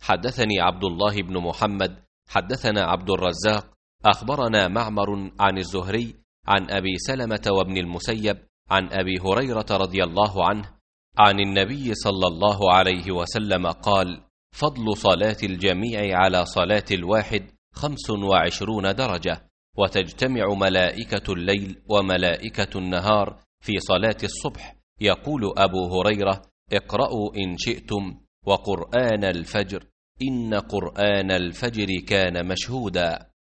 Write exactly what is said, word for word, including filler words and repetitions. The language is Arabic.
حدثني عبد الله بن محمد حدثنا عبد الرزاق أخبرنا معمر عن الزهري عن أبي سلمة وابن المسيب عن أبي هريرة رضي الله عنه عن النبي صلى الله عليه وسلم قال: فضل صلاة الجميع على صلاة الواحد خمس وعشرون درجة، وتجتمع ملائكة الليل وملائكة النهار في صلاة الصبح. يقول أبو هريرة: اقرأوا إن شئتم، وقرآن الفجر إن قرآن الفجر كان مشهودا.